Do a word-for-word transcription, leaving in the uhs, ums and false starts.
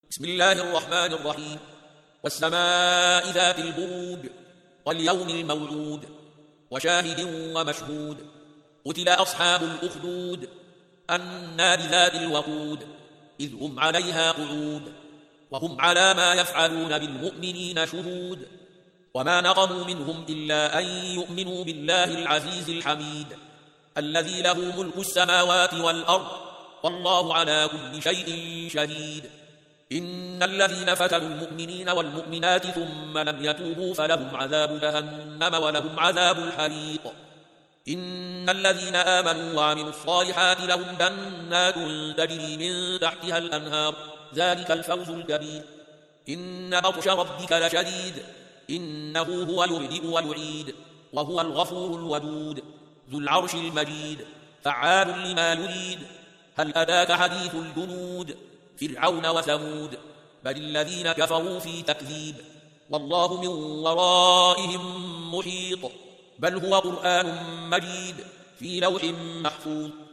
بسم الله الرحمن الرحيم. والسماء ذات البروج واليوم الموعود وشاهد ومشهود. قتل أصحاب الأخدود النار ذات الوقود إذ هم عليها قعود وهم على ما يفعلون بالمؤمنين شهود. وما نقموا منهم إلا أن يؤمنوا بالله العزيز الحميد الذي له ملك السماوات والأرض والله على كل شيء شهيد. إن الذين فتنوا المؤمنين والمؤمنات ثم لم يتوبوا فلهم عذاب جهنم ولهم عذاب الحريق. إن الذين آمنوا وعملوا الصالحات لهم جنات تجري من تحتها الأنهار ذلك الفوز الكبير. إن بطش ربك لشديد إنه هو يبدئ ويعيد وهو الغفور الودود ذو العرش المجيد فعال لما يريد. هل أتاك حديث الجنود فرعون وثمود بل الذين كفروا في تكذيب والله من ورائهم محيط. بل هو قرآن مجيد في لوح محفوظ.